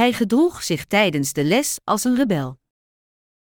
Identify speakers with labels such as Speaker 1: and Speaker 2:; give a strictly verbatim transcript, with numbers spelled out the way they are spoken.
Speaker 1: Hij gedroeg zich tijdens de les als een rebel.